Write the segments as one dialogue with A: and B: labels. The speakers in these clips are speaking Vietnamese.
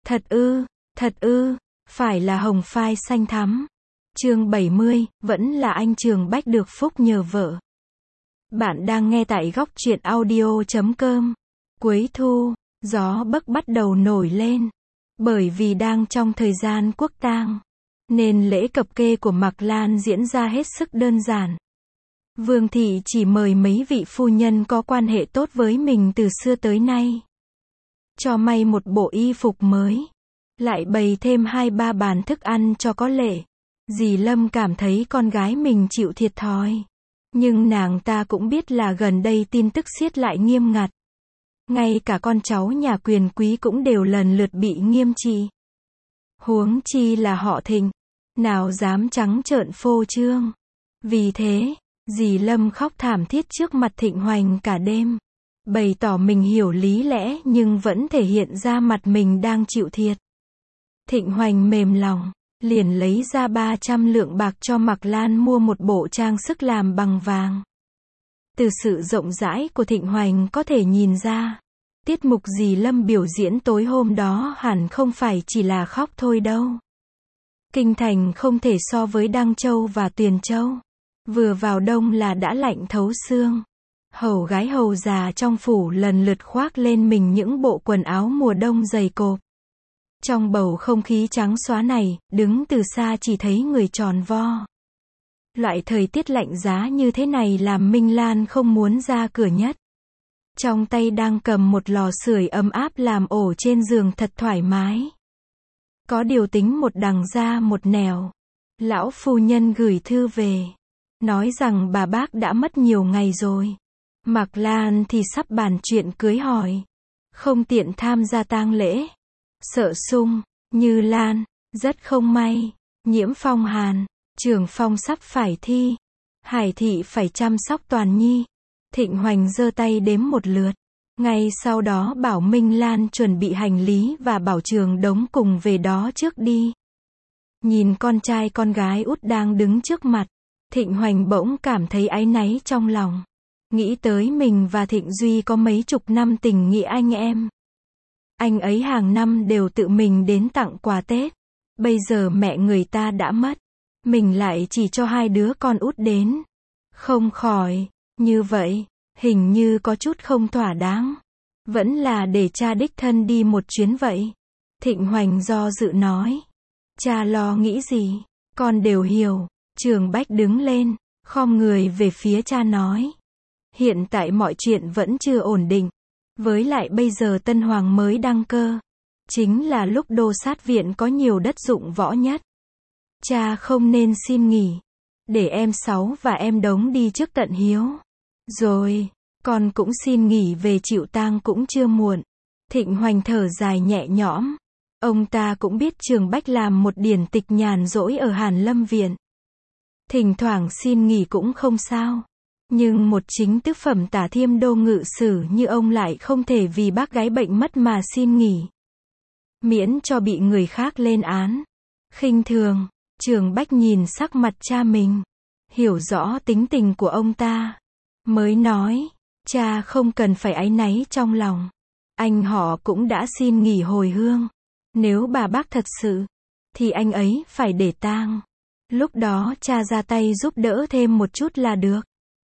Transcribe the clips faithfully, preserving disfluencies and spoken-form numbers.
A: Thật ư, thật ư, phải là hồng phai xanh thắm. Chương bảy mươi, vẫn là anh Trường Bách được phúc nhờ vợ. Bạn đang nghe tại góc truyện audio chấm com. Cuối thu, gió bấc bắt đầu nổi lên. Bởi vì đang trong thời gian quốc tang, nên lễ cập kê của Mạc Lan diễn ra hết sức đơn giản. Vương thị chỉ mời mấy vị phu nhân có quan hệ tốt với mình từ xưa tới nay. Cho may một bộ y phục mới. Lại bày thêm hai ba bàn thức ăn cho có lệ. Dì Lâm cảm thấy con gái mình chịu thiệt thòi. Nhưng nàng ta cũng biết là gần đây tin tức siết lại nghiêm ngặt. Ngay cả con cháu nhà quyền quý cũng đều lần lượt bị nghiêm trị. Huống chi là họ Thịnh. Nào dám trắng trợn phô trương. Vì thế, dì Lâm khóc thảm thiết trước mặt Thịnh Hoành cả đêm. Bày tỏ mình hiểu lý lẽ nhưng vẫn thể hiện ra mặt mình đang chịu thiệt. Thịnh Hoành mềm lòng, liền lấy ra ba trăm lượng bạc cho Mạc Lan mua một bộ trang sức làm bằng vàng. Từ sự rộng rãi của Thịnh Hoành có thể nhìn ra, tiết mục dì Lâm biểu diễn tối hôm đó hẳn không phải chỉ là khóc thôi đâu. Kinh thành không thể so với Đăng Châu và Tuyền Châu. Vừa vào đông là đã lạnh thấu xương. Hầu gái hầu già trong phủ lần lượt khoác lên mình những bộ quần áo mùa đông dày cộp. Trong bầu không khí trắng xóa này, đứng từ xa chỉ thấy người tròn vo. Loại thời tiết lạnh giá như thế này làm Minh Lan không muốn ra cửa nhất. Trong tay đang cầm một lò sưởi ấm áp làm ổ trên giường thật thoải mái. Có điều tính một đằng ra một nẻo. Lão phu nhân gửi thư về. Nói rằng bà bác đã mất nhiều ngày rồi. Mạc Lan thì sắp bàn chuyện cưới hỏi. Không tiện tham gia tang lễ. Sợ Sung, Như Lan, rất không may. Nhiễm Phong Hàn, Trường Phong sắp phải thi. Hải Thị phải chăm sóc Toàn Nhi. Thịnh Hoành giơ tay đếm một lượt. Ngay sau đó bảo Minh Lan chuẩn bị hành lý và bảo Trường Đống cùng về đó trước đi. Nhìn con trai con gái út đang đứng trước mặt. Thịnh Hoành bỗng cảm thấy áy náy trong lòng. Nghĩ tới mình và Thịnh Duy có mấy chục năm tình nghĩa anh em. Anh ấy hàng năm đều tự mình đến tặng quà Tết. Bây giờ mẹ người ta đã mất. Mình lại chỉ cho hai đứa con út đến. Không khỏi, như vậy, hình như có chút không thỏa đáng. Vẫn là để cha đích thân đi một chuyến vậy. Thịnh Hoành do dự nói. Cha lo nghĩ gì, con đều hiểu. Trường Bách đứng lên, khom người về phía cha nói. Hiện tại mọi chuyện vẫn chưa ổn định. Với lại bây giờ Tân Hoàng mới đăng cơ. Chính là lúc đô sát viện có nhiều đất dụng võ nhất. Cha không nên xin nghỉ. Để em Sáu và em Đống đi trước tận hiếu. Rồi, con cũng xin nghỉ về chịu tang cũng chưa muộn. Thịnh Hoành thở dài nhẹ nhõm. Ông ta cũng biết Trường Bách làm một điển tịch nhàn rỗi ở Hàn Lâm Viện. Thỉnh thoảng xin nghỉ cũng không sao. Nhưng một chính tứ phẩm tả thiêm đô ngự sử như ông lại không thể vì bác gái bệnh mất mà xin nghỉ. Miễn cho bị người khác lên án. Khinh thường, Trường Bách nhìn sắc mặt cha mình. Hiểu rõ tính tình của ông ta. Mới nói, cha không cần phải áy náy trong lòng. Anh họ cũng đã xin nghỉ hồi hương. Nếu bà bác thật sự, thì anh ấy phải để tang. Lúc đó cha ra tay giúp đỡ thêm một chút là được.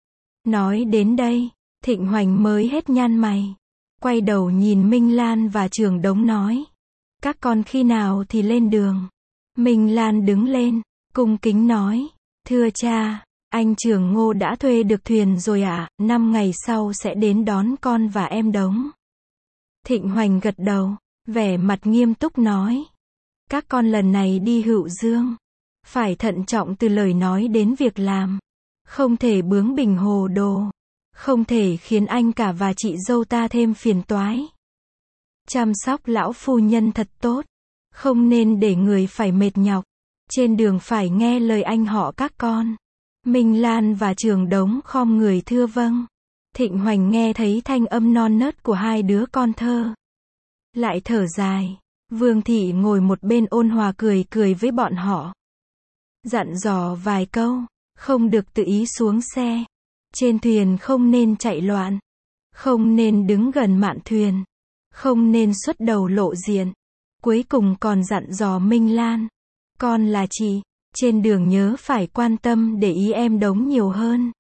A: Nói đến đây, Thịnh Hoành mới hết nhăn mày. Quay đầu nhìn Minh Lan và Trường Đống nói. Các con khi nào thì lên đường. Minh Lan đứng lên, cung kính nói. Thưa cha, anh Trường Ngô đã thuê được thuyền rồi ạ, à, năm ngày sau sẽ đến đón con và em Đống. Thịnh Hoành gật đầu, vẻ mặt nghiêm túc nói. Các con lần này đi Hữu Dương. Phải thận trọng từ lời nói đến việc làm. Không thể bướng bỉnh hồ đồ. Không thể khiến anh cả và chị dâu ta thêm phiền toái. Chăm sóc lão phu nhân thật tốt. Không nên để người phải mệt nhọc. Trên đường phải nghe lời anh họ các con. Minh Lan và Trường Đống khom người thưa vâng. Thịnh Hoành nghe thấy thanh âm non nớt của hai đứa con thơ. Lại thở dài. Vương thị ngồi một bên ôn hòa cười cười với bọn họ. Dặn dò vài câu. Không được tự ý xuống xe. Trên thuyền không nên chạy loạn. Không nên đứng gần mạn thuyền. Không nên xuất đầu lộ diện. Cuối cùng còn dặn dò Minh Lan. Con là chị, trên đường nhớ phải quan tâm để ý em Đống nhiều hơn.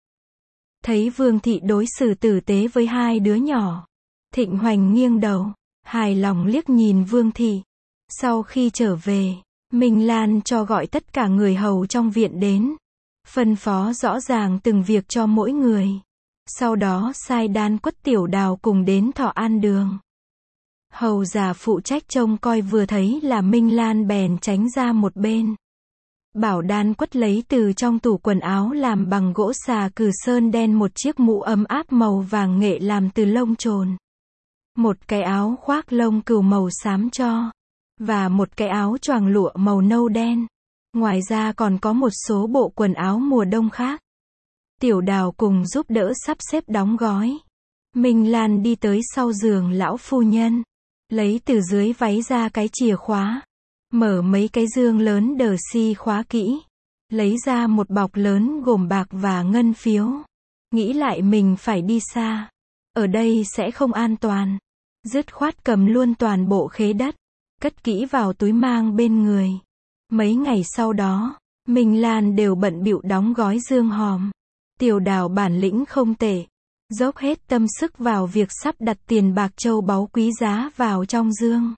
A: Thấy Vương Thị đối xử tử tế với hai đứa nhỏ, Thịnh Hoành nghiêng đầu, hài lòng liếc nhìn Vương Thị. Sau khi trở về, Minh Lan cho gọi tất cả người hầu trong viện đến, phân phó rõ ràng từng việc cho mỗi người. Sau đó sai Đan Quất Tiểu Đào cùng đến Thọ An Đường. Hầu già phụ trách trông coi vừa thấy là Minh Lan bèn tránh ra một bên. Bảo Đan Quất lấy từ trong tủ quần áo làm bằng gỗ xà cừ sơn đen một chiếc mũ ấm áp màu vàng nghệ làm từ lông trồn, một cái áo khoác lông cừu màu xám cho, và một cái áo choàng lụa màu nâu đen. Ngoài ra còn có một số bộ quần áo mùa đông khác. Tiểu Đào cùng giúp đỡ sắp xếp đóng gói. Minh Lan đi tới sau giường lão phu nhân, lấy từ dưới váy ra cái chìa khóa, mở mấy cái dương lớn đờ xi khóa kỹ, lấy ra một bọc lớn gồm bạc và ngân phiếu. Nghĩ lại mình phải đi xa, ở đây sẽ không an toàn, dứt khoát cầm luôn toàn bộ khế đất, cất kỹ vào túi mang bên người. Mấy ngày sau đó, Minh Lan đều bận bịu đóng gói dương hòm. Tiểu Đào bản lĩnh không tệ, dốc hết tâm sức vào việc sắp đặt tiền bạc châu báu quý giá vào trong dương.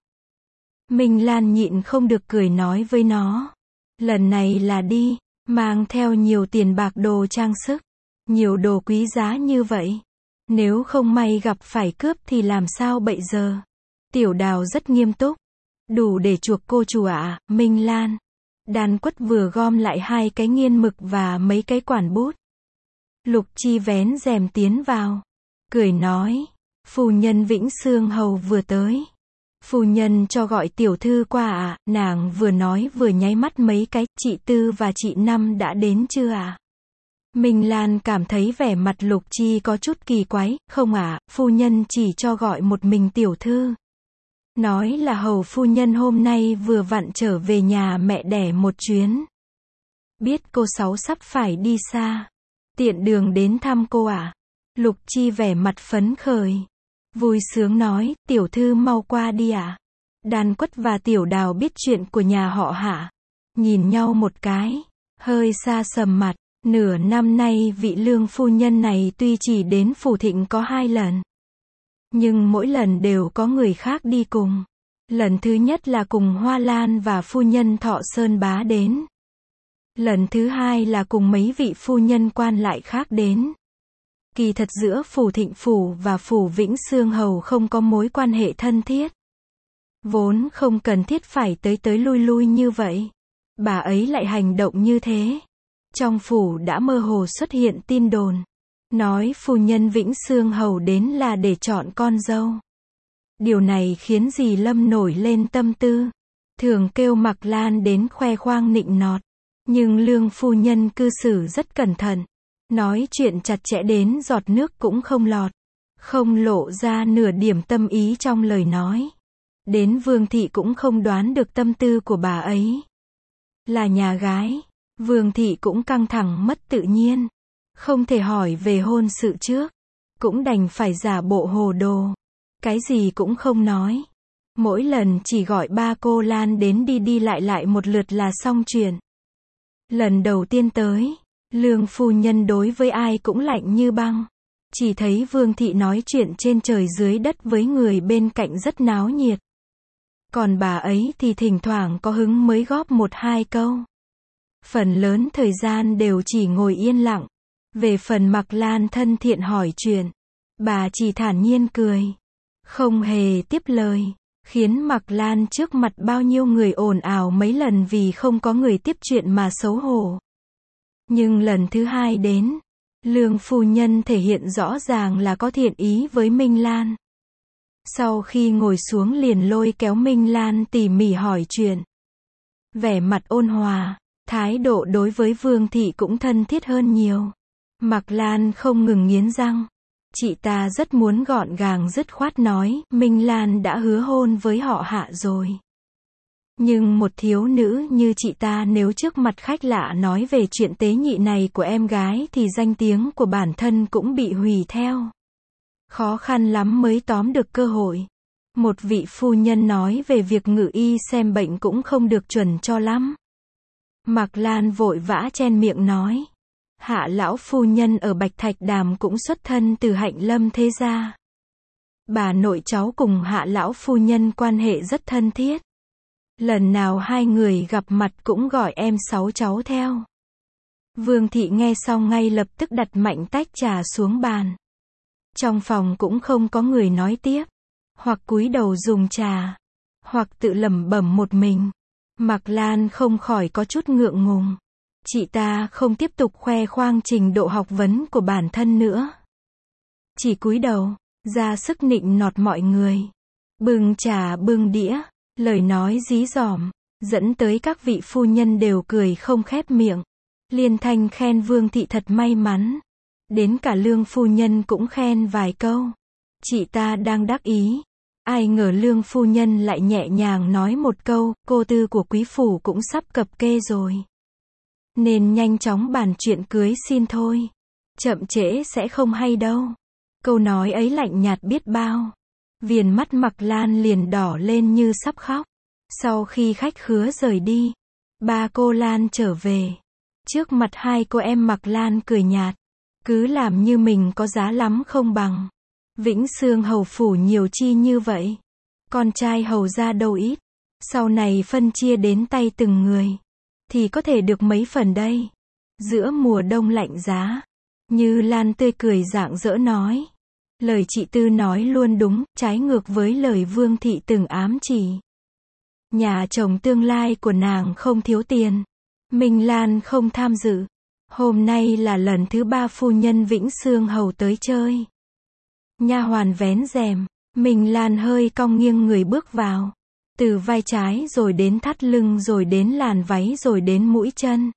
A: Minh Lan nhịn không được cười nói với nó, lần này là đi, mang theo nhiều tiền bạc đồ trang sức, nhiều đồ quý giá như vậy. Nếu không may gặp phải cướp thì làm sao bây giờ? Tiểu Đào rất nghiêm túc, đủ để chuộc cô chủ ạ, Minh Lan. Đan Quất vừa gom lại hai cái nghiên mực và mấy cái quản bút. Lục Chi vén rèm tiến vào, cười nói, phu nhân Vĩnh Xương hầu vừa tới. Phu nhân cho gọi tiểu thư qua ạ, à? Nàng vừa nói vừa nháy mắt mấy cái, chị Tư và chị Năm đã đến chưa ạ? À? Minh Lan cảm thấy vẻ mặt Lục Chi có chút kỳ quái, không ạ, à, phu nhân chỉ cho gọi một mình tiểu thư. Nói là hầu phu nhân hôm nay vừa vặn trở về nhà mẹ đẻ một chuyến. Biết cô Sáu sắp phải đi xa, tiện đường đến thăm cô ạ. À? Lục Chi vẻ mặt phấn khởi, vui sướng nói, tiểu thư mau qua đi ạ. À? Đan Quất và Tiểu Đào biết chuyện của nhà họ Hạ, nhìn nhau một cái, hơi xa sầm mặt. Nửa năm nay vị Lương phu nhân này tuy chỉ đến phủ Thịnh có hai lần, nhưng mỗi lần đều có người khác đi cùng. Lần thứ nhất là cùng Hoa Lan và phu nhân Thọ Sơn Bá đến. Lần thứ hai là cùng mấy vị phu nhân quan lại khác đến. Kỳ thật giữa phủ Thịnh phủ và phủ Vĩnh Xương hầu không có mối quan hệ thân thiết. Vốn không cần thiết phải tới tới lui lui như vậy. Bà ấy lại hành động như thế. Trong phủ đã mơ hồ xuất hiện tin đồn, nói phu nhân Vĩnh Xương hầu đến là để chọn con dâu. Điều này khiến dì Lâm nổi lên tâm tư, thường kêu Mặc Lan đến khoe khoang nịnh nọt, nhưng Lương phu nhân cư xử rất cẩn thận, nói chuyện chặt chẽ đến giọt nước cũng không lọt, không lộ ra nửa điểm tâm ý trong lời nói. Đến Vương Thị cũng không đoán được tâm tư của bà ấy. Là nhà gái, Vương Thị cũng căng thẳng mất tự nhiên, không thể hỏi về hôn sự trước, cũng đành phải giả bộ hồ đồ, cái gì cũng không nói. Mỗi lần chỉ gọi ba cô Lan đến đi đi lại lại một lượt là xong chuyện. Lần đầu tiên tới, Lương phu nhân đối với ai cũng lạnh như băng, chỉ thấy Vương Thị nói chuyện trên trời dưới đất với người bên cạnh rất náo nhiệt. Còn bà ấy thì thỉnh thoảng có hứng mới góp một hai câu. Phần lớn thời gian đều chỉ ngồi yên lặng. Về phần Mặc Lan thân thiện hỏi chuyện, bà chỉ thản nhiên cười, không hề tiếp lời, khiến Mặc Lan trước mặt bao nhiêu người ồn ào mấy lần vì không có người tiếp chuyện mà xấu hổ. Nhưng lần thứ hai đến, Lương phu nhân thể hiện rõ ràng là có thiện ý với Minh Lan. Sau khi ngồi xuống liền lôi kéo Minh Lan tỉ mỉ hỏi chuyện. Vẻ mặt ôn hòa, thái độ đối với Vương Thị cũng thân thiết hơn nhiều. Mặc Lan không ngừng nghiến răng. Chị ta rất muốn gọn gàng dứt khoát nói, Minh Lan đã hứa hôn với họ Hạ rồi. Nhưng một thiếu nữ như chị ta nếu trước mặt khách lạ nói về chuyện tế nhị này của em gái thì danh tiếng của bản thân cũng bị hủy theo. Khó khăn lắm mới tóm được cơ hội. Một vị phu nhân nói về việc ngự y xem bệnh cũng không được chuẩn cho lắm. Mạc Lan vội vã chen miệng nói. Hạ lão phu nhân ở Bạch Thạch Đàm cũng xuất thân từ Hạnh Lâm thế gia. Bà nội cháu cùng Hạ lão phu nhân quan hệ rất thân thiết. Lần nào hai người gặp mặt cũng gọi em sáu cháu theo. Vương thị nghe xong ngay lập tức đặt mạnh tách trà xuống bàn. Trong phòng cũng không có người nói tiếp, hoặc cúi đầu dùng trà, hoặc tự lẩm bẩm một mình. Mạc Lan không khỏi có chút ngượng ngùng. Chị ta không tiếp tục khoe khoang trình độ học vấn của bản thân nữa. Chỉ cúi đầu, ra sức nịnh nọt mọi người. Bưng trà bưng đĩa, lời nói dí dỏm, dẫn tới các vị phu nhân đều cười không khép miệng. Liên thanh khen Vương thị thật may mắn. Đến cả Lương phu nhân cũng khen vài câu. Chị ta đang đắc ý. Ai ngờ Lương phu nhân lại nhẹ nhàng nói một câu, cô tư của quý phủ cũng sắp cập kê rồi. Nên nhanh chóng bàn chuyện cưới xin thôi. Chậm trễ sẽ không hay đâu. Câu nói ấy lạnh nhạt biết bao. Viền mắt Mạc Lan liền đỏ lên như sắp khóc. Sau khi khách khứa rời đi, ba cô Lan trở về. Trước mặt hai cô em Mạc Lan cười nhạt. Cứ làm như mình có giá lắm không bằng. Vĩnh Xương hầu phủ nhiều chi như vậy. Con trai hầu ra đâu ít. Sau này phân chia đến tay từng người. Thì có thể được mấy phần đây. Giữa mùa đông lạnh giá. Như Lan tươi cười rạng rỡ nói. Lời chị Tư nói luôn đúng, trái ngược với lời Vương thị từng ám chỉ. Nhà chồng tương lai của nàng không thiếu tiền. Minh Lan không tham dự. Hôm nay là lần thứ ba phu nhân Vĩnh Xương hầu tới chơi. Nha hoàn vén rèm, Minh Lan hơi cong nghiêng người bước vào. Từ vai trái rồi đến thắt lưng rồi đến làn váy rồi đến mũi chân.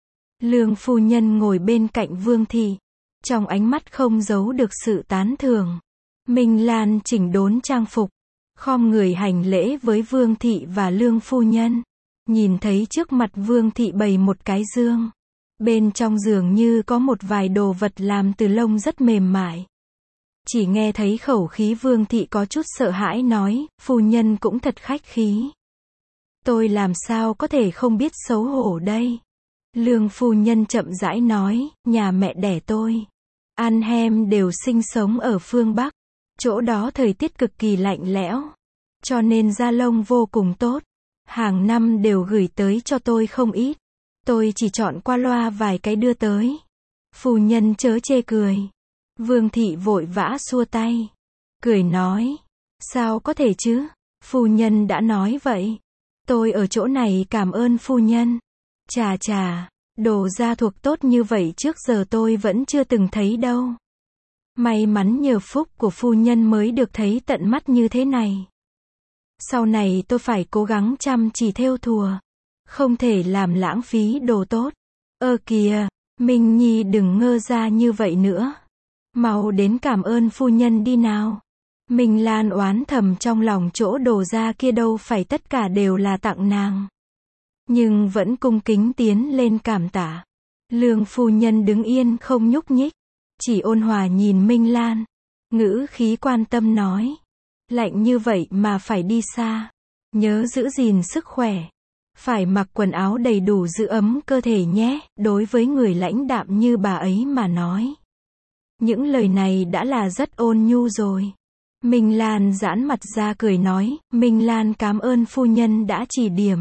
A: Lương phu nhân ngồi bên cạnh Vương thị. Trong ánh mắt không giấu được sự tán thưởng. Minh Lan chỉnh đốn trang phục. Khom người hành lễ với Vương thị và Lương phu nhân. Nhìn thấy trước mặt Vương thị bày một cái giường. Bên trong giường như có một vài đồ vật làm từ lông rất mềm mại. Chỉ nghe thấy khẩu khí Vương thị có chút sợ hãi nói, phu nhân cũng thật khách khí. Tôi làm sao có thể không biết xấu hổ đây. Lương phu nhân chậm rãi nói, nhà mẹ đẻ tôi, An Hem đều sinh sống ở phương Bắc. Chỗ đó thời tiết cực kỳ lạnh lẽo. Cho nên da lông vô cùng tốt. Hàng năm đều gửi tới cho tôi không ít. Tôi chỉ chọn qua loa vài cái đưa tới. Phu nhân chớ chê cười. Vương thị vội vã xua tay. Cười nói. Sao có thể chứ? Phu nhân đã nói vậy. Tôi ở chỗ này cảm ơn phu nhân. Chà chà, đồ da thuộc tốt như vậy trước giờ tôi vẫn chưa từng thấy đâu. May mắn nhờ phúc của phu nhân mới được thấy tận mắt như thế này. Sau này tôi phải cố gắng chăm chỉ thêu thùa. Không thể làm lãng phí đồ tốt. Ơ kìa, Minh Nhi đừng ngơ ra như vậy nữa. Mau đến cảm ơn phu nhân đi nào. Minh Lan oán thầm trong lòng chỗ đồ da kia đâu phải tất cả đều là tặng nàng. Nhưng vẫn cung kính tiến lên cảm tạ. Lương phu nhân đứng yên không nhúc nhích. Chỉ ôn hòa nhìn Minh Lan. Ngữ khí quan tâm nói. Lạnh như vậy mà phải đi xa. Nhớ giữ gìn sức khỏe. Phải mặc quần áo đầy đủ giữ ấm cơ thể nhé. Đối với người lãnh đạm như bà ấy mà nói. Những lời này đã là rất ôn nhu rồi. Minh Lan giãn mặt ra cười nói. Minh Lan cảm ơn phu nhân đã chỉ điểm.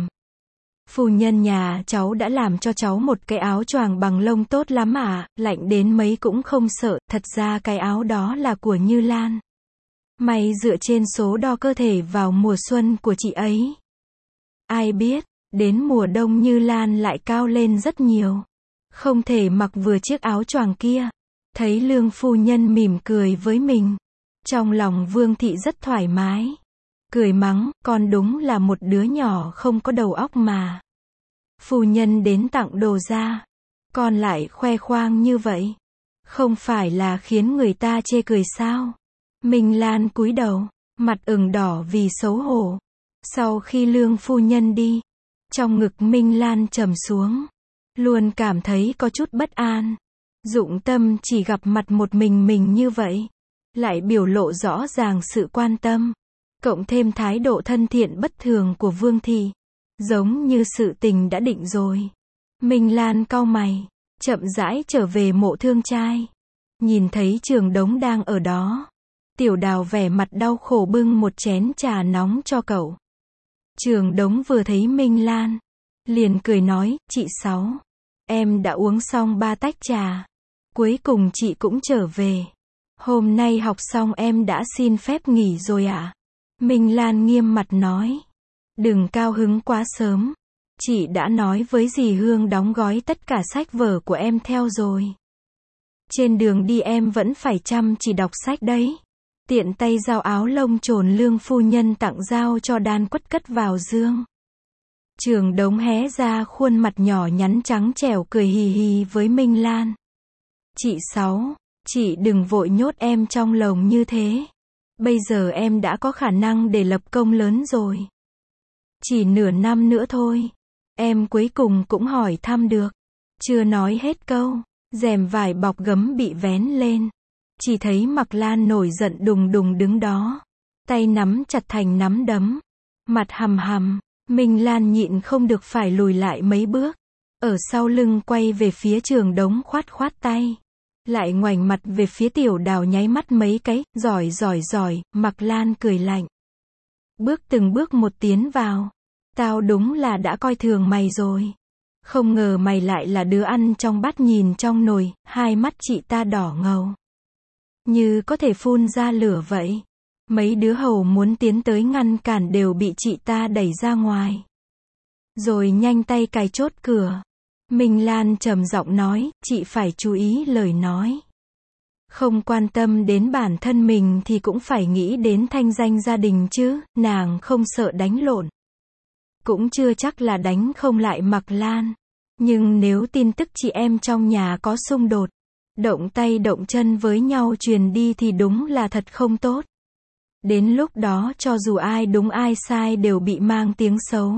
A: Phu nhân nhà cháu đã làm cho cháu một cái áo choàng bằng lông tốt lắm à, lạnh đến mấy cũng không sợ, thật ra cái áo đó là của Như Lan. May dựa trên số đo cơ thể vào mùa xuân của chị ấy. Ai biết, đến mùa đông Như Lan lại cao lên rất nhiều. Không thể mặc vừa chiếc áo choàng kia. Thấy Lương phu nhân mỉm cười với mình. Trong lòng Vương thị rất thoải mái. Cười mắng, con đúng là một đứa nhỏ không có đầu óc mà. Phu nhân đến tặng đồ ra. Con lại khoe khoang như vậy. Không phải là khiến người ta chê cười sao? Minh Lan cúi đầu, mặt ửng đỏ vì xấu hổ. Sau khi Lương phu nhân đi, trong ngực Minh Lan trầm xuống. Luôn cảm thấy có chút bất an. Dụng Tâm chỉ gặp mặt một mình mình như vậy. Lại biểu lộ rõ ràng sự quan tâm. cộng thêm thái độ thân thiện bất thường của Vương Thị, giống như sự tình đã định rồi. Minh Lan cau mày, chậm rãi trở về mộ thương trai. Nhìn thấy Trường Đống đang ở đó. Tiểu Đào vẻ mặt đau khổ bưng một chén trà nóng cho cậu. Trường Đống vừa thấy Minh Lan, liền cười nói, chị Sáu, em đã uống xong ba tách trà. Cuối cùng chị cũng trở về. Hôm nay học xong em đã xin phép nghỉ rồi ạ. À? Minh Lan nghiêm mặt nói. Đừng cao hứng quá sớm. Chị đã nói với dì Hương đóng gói tất cả sách vở của em theo rồi. Trên đường đi em vẫn phải chăm chỉ đọc sách đấy. Tiện tay giao áo lông trồn Lương phu nhân tặng giao cho Đan Quất cất vào dương. Trường Đống hé ra khuôn mặt nhỏ nhắn trắng trẻo cười hì hì với Minh Lan. Chị Sáu, chị đừng vội nhốt em trong lồng như thế. Bây giờ em đã có khả năng để lập công lớn rồi. Chỉ nửa năm nữa thôi. Em cuối cùng cũng hỏi thăm được. Chưa nói hết câu, rèm vải bọc gấm bị vén lên. Chỉ thấy Mạc Lan nổi giận đùng đùng đứng đó. Tay nắm chặt thành nắm đấm. Mặt hầm hầm. Minh Lan nhịn không được phải lùi lại mấy bước. Ở sau lưng quay về phía Trường Đống khoát khoát tay. Lại ngoảnh mặt về phía Tiểu Đào nháy mắt mấy cái, giỏi giỏi giỏi, Mạc Lan cười lạnh. Bước từng bước một tiến vào. Tao đúng là đã coi thường mày rồi. Không ngờ mày lại là đứa ăn trong bát nhìn trong nồi, hai mắt chị ta đỏ ngầu. Như có thể phun ra lửa vậy. Mấy đứa hầu muốn tiến tới ngăn cản đều bị chị ta đẩy ra ngoài. Rồi nhanh tay cài chốt cửa. Minh Lan trầm giọng nói, chị phải chú ý lời nói. Không quan tâm đến bản thân mình thì cũng phải nghĩ đến thanh danh gia đình chứ, nàng không sợ đánh lộn. Cũng chưa chắc là đánh không lại Mạc Lan. Nhưng nếu tin tức chị em trong nhà có xung đột, động tay động chân với nhau truyền đi thì đúng là thật không tốt. Đến lúc đó cho dù ai đúng ai sai đều bị mang tiếng xấu.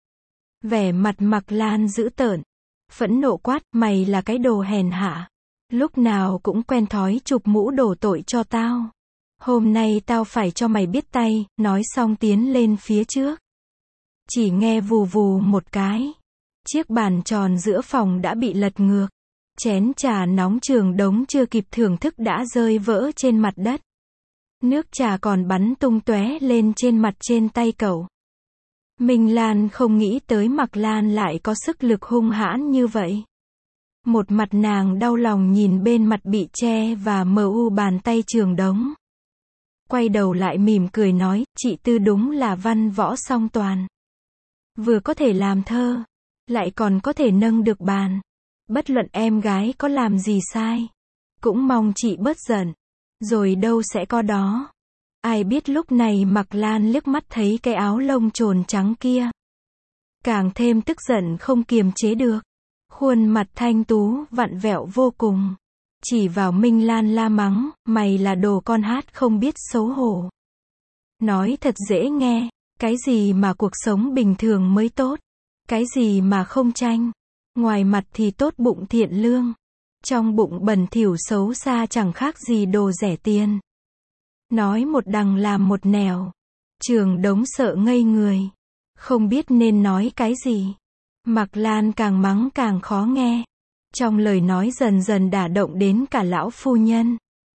A: Vẻ mặt Mạc Lan dữ tợn, phẫn nộ quát, mày là cái đồ hèn hạ. Lúc nào cũng quen thói chụp mũ đổ tội cho tao. Hôm nay tao phải cho mày biết tay, nói xong tiến lên phía trước. Chỉ nghe vù vù một cái. Chiếc bàn tròn giữa phòng đã bị lật ngược. Chén trà nóng Trường Đống chưa kịp thưởng thức đã rơi vỡ trên mặt đất. Nước trà còn bắn tung tóe lên trên mặt trên tay cậu. Minh Lan không nghĩ tới Mạc Lan lại có sức lực hung hãn như vậy. Một mặt nàng đau lòng nhìn bên mặt bị che và mờ u bàn tay Trường Đống. Quay đầu lại mỉm cười nói, chị Tư đúng là văn võ song toàn. Vừa có thể làm thơ, lại còn có thể nâng được bàn. Bất luận em gái có làm gì sai, cũng mong chị bớt giận. Rồi đâu sẽ có đó. Ai biết lúc này Mạc Lan liếc mắt thấy cái áo lông trồn trắng kia. Càng thêm tức giận không kiềm chế được. Khuôn mặt thanh tú, vặn vẹo vô cùng. Chỉ vào Minh Lan la mắng, mày là đồ con hát không biết xấu hổ. Nói thật dễ nghe, cái gì mà cuộc sống bình thường mới tốt. Cái gì mà không tranh. Ngoài mặt thì tốt bụng thiện lương. Trong bụng bẩn thỉu xấu xa chẳng khác gì đồ rẻ tiền. Nói một đằng làm một nẻo. Trường Đống sợ ngây người. Không biết nên nói cái gì. Mạc Lan càng mắng càng khó nghe. Trong lời nói dần dần đả động đến cả lão phu nhân.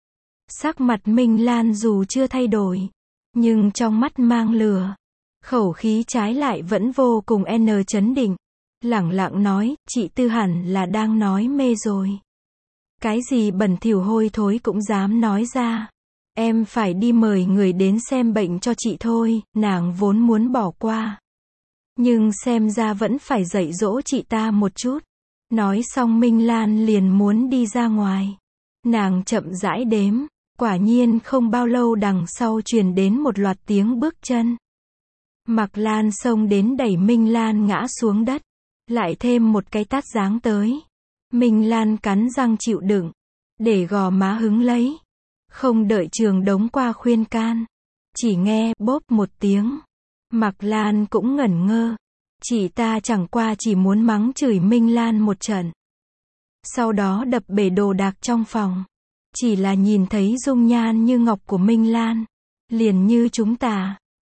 A: Sắc mặt Minh Lan dù chưa thay đổi, nhưng trong mắt mang lửa. Khẩu khí trái lại vẫn vô cùng n chấn định. Lẳng lặng nói, chị Tư hẳn là đang nói mê rồi. Cái gì bẩn thỉu hôi thối cũng dám nói ra. Em phải đi mời người đến xem bệnh cho chị thôi, nàng vốn muốn bỏ qua. Nhưng xem ra vẫn phải dạy dỗ chị ta một chút. Nói xong Minh Lan liền muốn đi ra ngoài. Nàng chậm rãi đếm, quả nhiên không bao lâu đằng sau truyền đến một loạt tiếng bước chân. Mạc Lan xông đến đẩy Minh Lan ngã xuống đất. Lại thêm một cái tát giáng tới. Minh Lan cắn răng chịu đựng. Để gò má hứng lấy. Không đợi Trường Đống qua khuyên can. Chỉ nghe bốp một tiếng. Mạc Lan cũng ngẩn ngơ. Chị ta chẳng qua chỉ muốn mắng chửi Minh Lan một trận. Sau đó đập bể đồ đạc trong phòng. Chỉ là nhìn thấy dung nhan như ngọc của Minh Lan. Liền như chúng ta.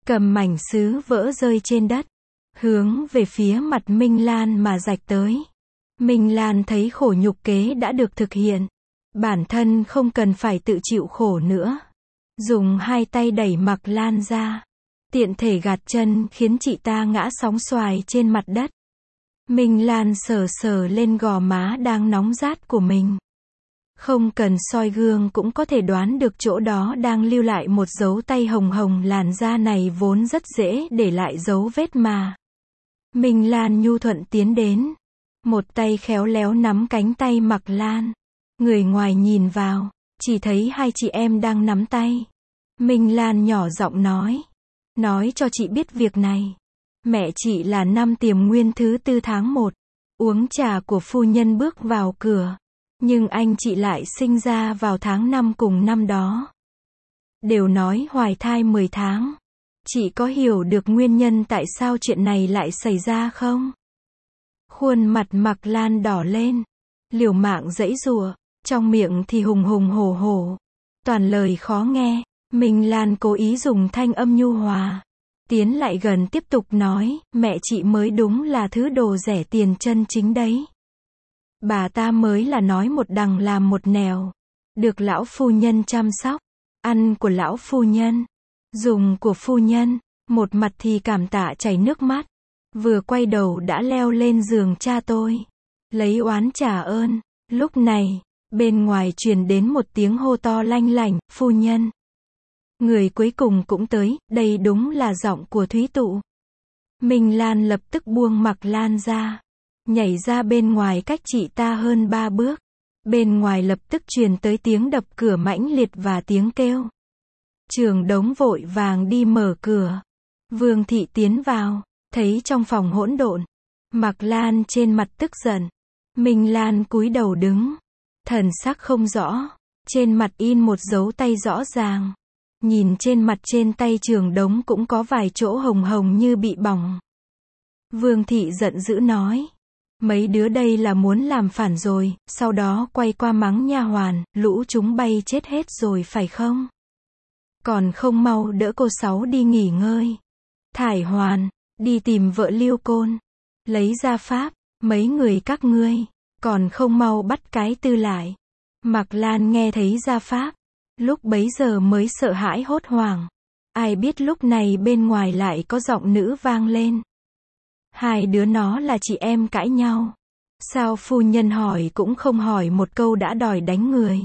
A: cầm mảnh sứ vỡ rơi trên đất, hướng về phía mặt Minh Lan mà rạch tới. Minh Lan thấy khổ nhục kế đã được thực hiện, bản thân không cần phải tự chịu khổ nữa. Dùng hai tay đẩy Mạc Lan ra, tiện thể gạt chân khiến chị ta ngã sóng xoài trên mặt đất. Minh Lan sờ sờ lên gò má đang nóng rát của mình. Không cần soi gương cũng có thể đoán được chỗ đó đang lưu lại một dấu tay hồng hồng, làn da này vốn rất dễ để lại dấu vết mà. Minh Lan nhu thuận tiến đến, một tay khéo léo nắm cánh tay Mạc Lan. Người ngoài nhìn vào, chỉ thấy hai chị em đang nắm tay. Minh Lan nhỏ giọng nói, nói cho chị biết việc này. Mẹ chị là năm Tiềm Nguyên thứ tư tháng một, uống trà của phu nhân bước vào cửa. Nhưng anh chị lại sinh ra vào tháng năm cùng năm đó. Đều nói hoài thai mười tháng. Chị có hiểu được nguyên nhân tại sao chuyện này lại xảy ra không? Khuôn mặt Mạc Lan đỏ lên, liều mạng giãy giụa, trong miệng thì hùng hùng hổ hổ, toàn lời khó nghe. Minh Lan cố ý dùng thanh âm nhu hòa, tiến lại gần tiếp tục nói, mẹ chị mới đúng là thứ đồ rẻ tiền chân chính đấy. Bà ta mới là nói một đằng làm một nẻo, được lão phu nhân chăm sóc, ăn của lão phu nhân, dùng của phu nhân, một mặt thì cảm tạ chảy nước mắt, vừa quay đầu đã leo lên giường cha tôi, lấy oán trả ơn. Lúc này, bên ngoài truyền đến một tiếng hô to lanh lảnh, phu nhân. Người cuối cùng cũng tới, đây đúng là giọng của Thúy Tụ. Minh Lan lập tức buông Mạc Lan ra, nhảy ra bên ngoài cách chị ta hơn ba bước. Bên ngoài lập tức truyền tới tiếng đập cửa mãnh liệt và tiếng kêu. Trường Đống vội vàng đi mở cửa. Vương thị tiến vào, thấy trong phòng hỗn độn, Mạc Lan trên mặt tức giận. Minh Lan cúi đầu đứng, thần sắc không rõ, trên mặt in một dấu tay rõ ràng. Nhìn trên mặt trên tay Trường Đống cũng có vài chỗ hồng hồng như bị bỏng. Vương thị giận dữ nói, mấy đứa đây là muốn làm phản rồi, sau đó quay qua mắng nha hoàn, lũ chúng bay chết hết rồi phải không? Còn không mau đỡ cô Sáu đi nghỉ ngơi. Thải Hoàn, đi tìm vợ Liêu Côn, lấy ra pháp, mấy người các ngươi, còn không mau bắt cái Tư lại. Mạc Lan nghe thấy ra pháp, lúc bấy giờ mới sợ hãi hốt hoảng. Ai biết lúc này bên ngoài lại có giọng nữ vang lên. Hai đứa nó là chị em cãi nhau. Sao phu nhân hỏi cũng không hỏi một câu đã đòi đánh người.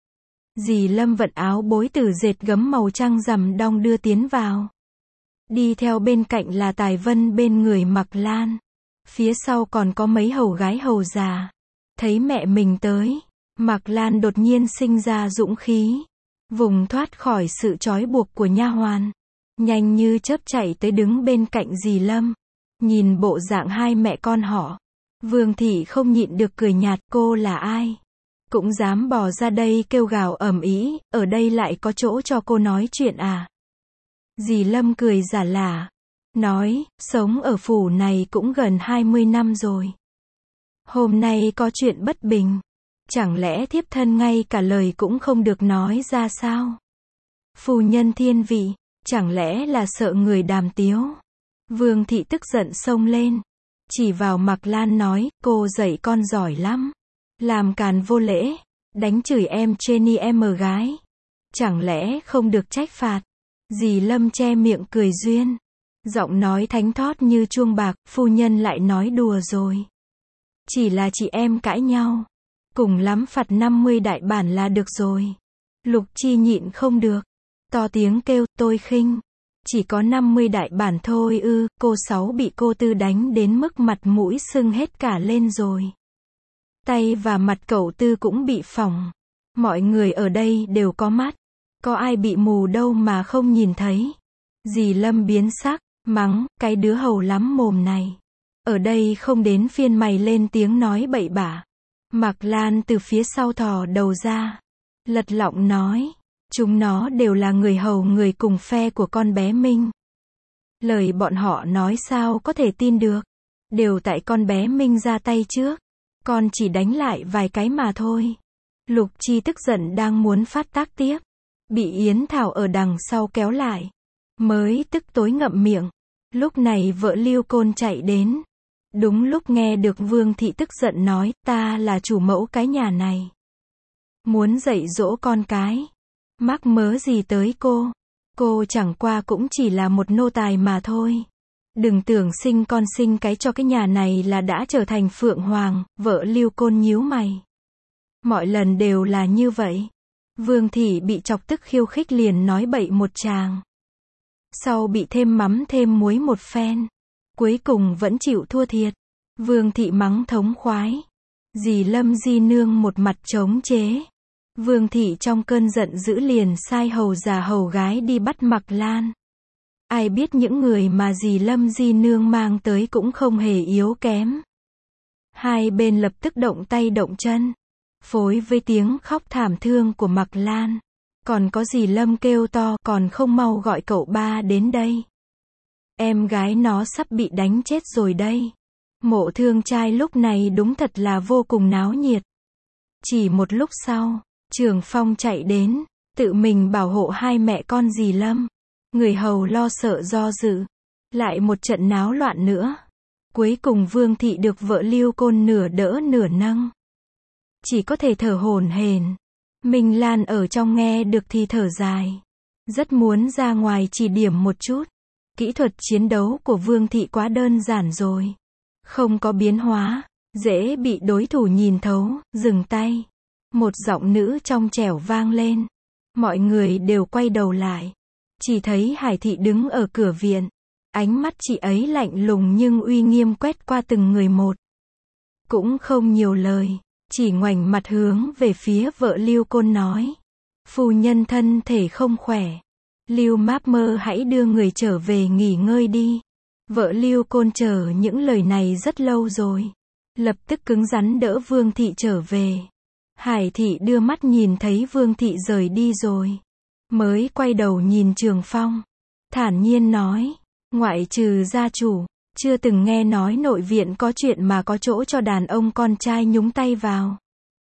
A: Dì Lâm vận áo bối từ dệt gấm màu trăng rằm đong đưa tiến vào. Đi theo bên cạnh là Tài Vân bên người Mạc Lan. Phía sau còn có mấy hầu gái hầu già. Thấy mẹ mình tới, Mạc Lan đột nhiên sinh ra dũng khí, vùng thoát khỏi sự trói buộc của nha hoàn, nhanh như chớp chạy tới đứng bên cạnh dì Lâm. Nhìn bộ dạng hai mẹ con họ, Vương thị không nhịn được cười nhạt, cô là ai? Cũng dám bò ra đây kêu gào ầm ĩ, ở đây lại có chỗ cho cô nói chuyện à? Dì Lâm cười giả lả, nói, sống ở phủ này cũng gần hai mươi năm rồi. Hôm nay có chuyện bất bình, chẳng lẽ thiếp thân ngay cả lời cũng không được nói ra sao? Phu nhân thiên vị, chẳng lẽ là sợ người đàm tiếu? Vương thị tức giận xông lên, chỉ vào Mạc Lan nói, cô dạy con giỏi lắm, làm càn vô lễ, đánh chửi em Jenny em gái, chẳng lẽ không được trách phạt? Dì Lâm che miệng cười duyên, giọng nói thánh thót như chuông bạc, phu nhân lại nói đùa rồi. Chỉ là chị em cãi nhau, cùng lắm phạt năm mươi đại bản là được rồi. Lục Chi nhịn không được, to tiếng kêu, tôi khinh. Chỉ có năm mươi đại bản thôi ư, cô Sáu bị cô Tư đánh đến mức mặt mũi sưng hết cả lên rồi. Tay và mặt cậu Tư cũng bị phỏng. Mọi người ở đây đều có mắt, có ai bị mù đâu mà không nhìn thấy. Dì Lâm biến sắc, mắng, cái đứa hầu lắm mồm này. Ở đây không đến phiên mày lên tiếng nói bậy bạ. Mạc Lan từ phía sau thò đầu ra, lật lọng nói, chúng nó đều là người hầu người cùng phe của con bé Minh. Lời bọn họ nói sao có thể tin được, đều tại con bé Minh ra tay trước, con chỉ đánh lại vài cái mà thôi. Lục Chi tức giận đang muốn phát tác tiếp, bị Yến Thảo ở đằng sau kéo lại. mới tức tối ngậm miệng. Lúc này vợ Lưu Côn chạy đến. Đúng lúc nghe được Vương thị tức giận nói, ta là chủ mẫu cái nhà này. Muốn dạy dỗ con cái. Mắc mớ gì tới cô. Cô chẳng qua cũng chỉ là một nô tài mà thôi. Đừng tưởng sinh con sinh cái cho cái nhà này là đã trở thành phượng hoàng. Vợ Lưu Côn nhíu mày. Mọi lần đều là như vậy. Vương thị bị chọc tức khiêu khích liền nói bậy một tràng. Sau bị thêm mắm thêm muối một phen. Cuối cùng vẫn chịu thua thiệt. Vương thị mắng thống khoái. Dì Lâm di nương một mặt chống chế. Vương thị trong cơn giận dữ liền sai hầu già hầu gái đi bắt Mặc Lan. Ai biết những người mà dì Lâm di nương mang tới cũng không hề yếu kém. Hai bên lập tức động tay động chân. Phối với tiếng khóc thảm thương của Mặc Lan. Còn có dì Lâm kêu to, còn không mau gọi cậu ba đến đây. Em gái nó sắp bị đánh chết rồi đây. Mộ thương trai lúc này đúng thật là vô cùng náo nhiệt. Chỉ một lúc sau, Trường Phong chạy đến, tự mình bảo hộ hai mẹ con dì Lâm. Người hầu lo sợ do dự. Lại một trận náo loạn nữa. Cuối cùng Vương thị được vợ Lưu Côn nửa đỡ nửa nâng. Chỉ có thể thở hổn hển. Minh Lan ở trong nghe được thì thở dài. Rất muốn ra ngoài chỉ điểm một chút. Kỹ thuật chiến đấu của Vương thị quá đơn giản rồi. Không có biến hóa, dễ bị đối thủ nhìn thấu, dừng tay. Một giọng nữ trong trẻo vang lên. Mọi người đều quay đầu lại. Chỉ thấy Hải thị đứng ở cửa viện. Ánh mắt chị ấy lạnh lùng nhưng uy nghiêm quét qua từng người một. Cũng không nhiều lời. Chỉ ngoảnh mặt hướng về phía vợ Lưu Côn nói. Phu nhân thân thể không khỏe. Lưu Máp Mơ hãy đưa người trở về nghỉ ngơi đi. Vợ Lưu Côn chờ những lời này rất lâu rồi. Lập tức cứng rắn đỡ Vương thị trở về. Hải thị đưa mắt nhìn thấy Vương thị rời đi rồi. Mới quay đầu nhìn Trường Phong. Thản nhiên nói. Ngoại trừ gia chủ. Chưa từng nghe nói nội viện có chuyện mà có chỗ cho đàn ông con trai nhúng tay vào.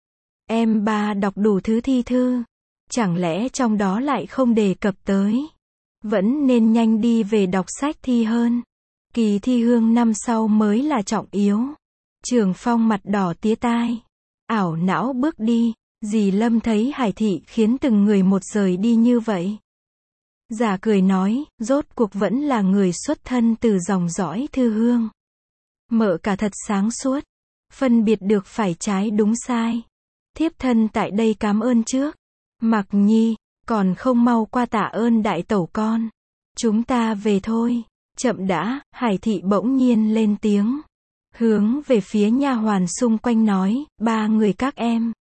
A: Em ba đọc đủ thứ thi thư. Chẳng lẽ trong đó lại không đề cập tới. Vẫn nên nhanh đi về đọc sách thi hơn. Kỳ thi hương năm sau mới là trọng yếu. Trường Phong mặt đỏ tía tai. Ảo não bước đi. Dì Lâm thấy Hải thị khiến từng người một rời đi như vậy. Giả cười nói, rốt cuộc vẫn là người xuất thân từ dòng dõi thư hương. Mợ cả thật sáng suốt. Phân biệt được phải trái đúng sai. Thiếp thân tại đây cảm ơn trước. Mặc Nhi, còn không mau qua tạ ơn đại tẩu con. Chúng ta về thôi. Chậm đã, Hải thị bỗng nhiên lên tiếng. Hướng về phía nha hoàn xung quanh nói, ba người các em.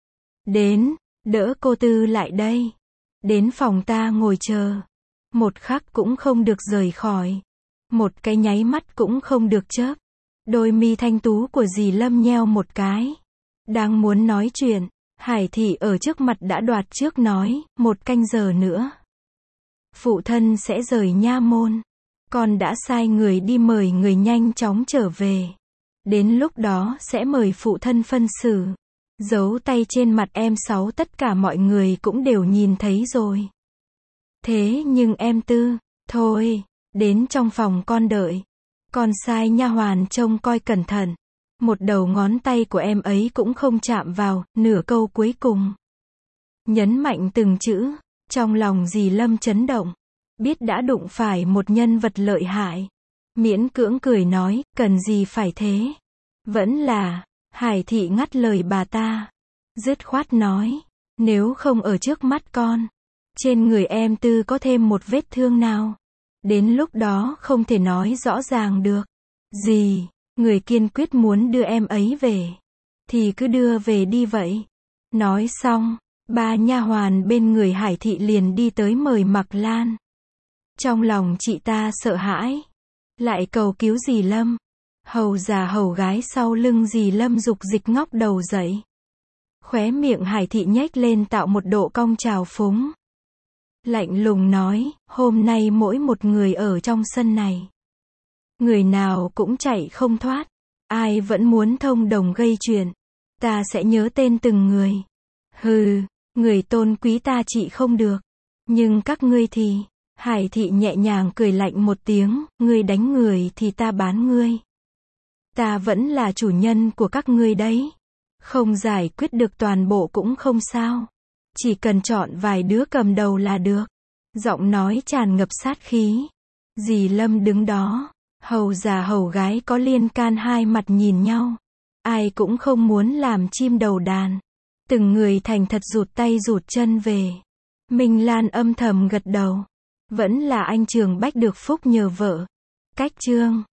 A: Đến, đỡ cô Tư lại đây. Đến phòng ta ngồi chờ. Một khắc cũng không được rời khỏi. Một cái nháy mắt cũng không được chớp. Đôi mi thanh tú của dì Lâm nheo một cái. Đang muốn nói chuyện. Hải thị ở trước mặt đã đoạt trước nói, một canh giờ nữa. Phụ thân sẽ rời nha môn. Con đã sai người đi mời người nhanh chóng trở về. Đến lúc đó sẽ mời phụ thân phân xử. Dấu tay trên mặt em Sáu tất cả mọi người cũng đều nhìn thấy rồi. Thế nhưng em Tư, thôi, đến trong phòng con đợi. Con sai nha hoàn trông coi cẩn thận. Một đầu ngón tay của em ấy cũng không chạm vào, nửa câu cuối cùng. Nhấn mạnh từng chữ, trong lòng dì Lâm chấn động. Biết đã đụng phải một nhân vật lợi hại. Miễn cưỡng cười nói, cần gì phải thế. Vẫn là, Hải thị ngắt lời bà ta. Dứt khoát nói, nếu không ở trước mắt con. Trên người em Tư có thêm một vết thương nào. Đến lúc đó không thể nói rõ ràng được. Dì, người kiên quyết muốn đưa em ấy về. Thì cứ đưa về đi vậy. Nói xong, ba nha hoàn bên người Hải thị liền đi tới mời Mặc Lan. Trong lòng chị ta sợ hãi. Lại cầu cứu dì Lâm. Hầu già hầu gái sau lưng dì Lâm dục dịch ngóc đầu dậy. Khóe miệng Hải thị nhếch lên tạo một độ cong trào phúng. Lạnh lùng nói, hôm nay mỗi một người ở trong sân này. Người nào cũng chạy không thoát. Ai vẫn muốn thông đồng gây chuyện. Ta sẽ nhớ tên từng người. Hừ, người tôn quý ta trị không được. Nhưng các ngươi thì, Hải thị nhẹ nhàng cười lạnh một tiếng, ngươi đánh người thì ta bán ngươi. Ta vẫn là chủ nhân của các ngươi đấy. Không giải quyết được toàn bộ cũng không sao. Chỉ cần chọn vài đứa cầm đầu là được. Giọng nói tràn ngập sát khí. Dì Lâm đứng đó. Hầu già hầu gái có liên can hai mặt nhìn nhau. Ai cũng không muốn làm chim đầu đàn. Từng người thành thật rụt tay rụt chân về. Minh Lan âm thầm gật đầu. Vẫn là anh Trường Bách được phúc nhờ vợ. Cách chương